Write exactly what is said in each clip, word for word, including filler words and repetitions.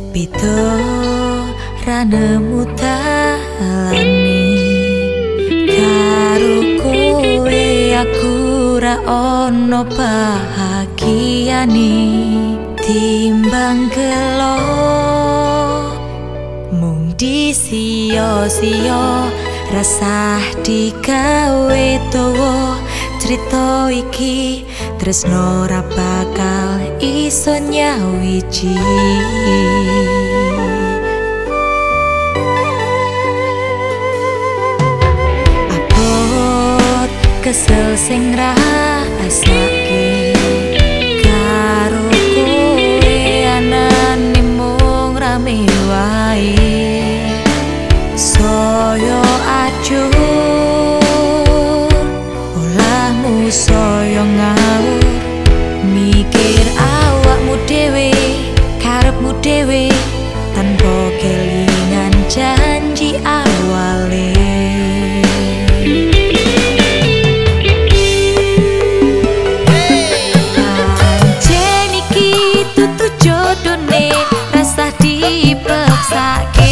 Beda ra nemu dalane karo kowe aku ra ono bahagiane timbang gelo mung disia-sia rasah digawe dawa cerita iki tresno ra bakal iso nyawiji. Abot kesel sing rasake karo kowe anane mung rame wae saya acuh olahmu saya ngawur mikir awakmu dhewe karepmu dhewe tanpa kelingan janji awale. Pancen iki tutu jodone rasah dipeksake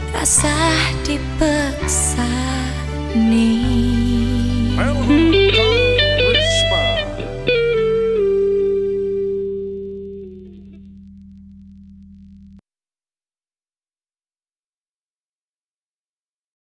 rasah dipeksa nih.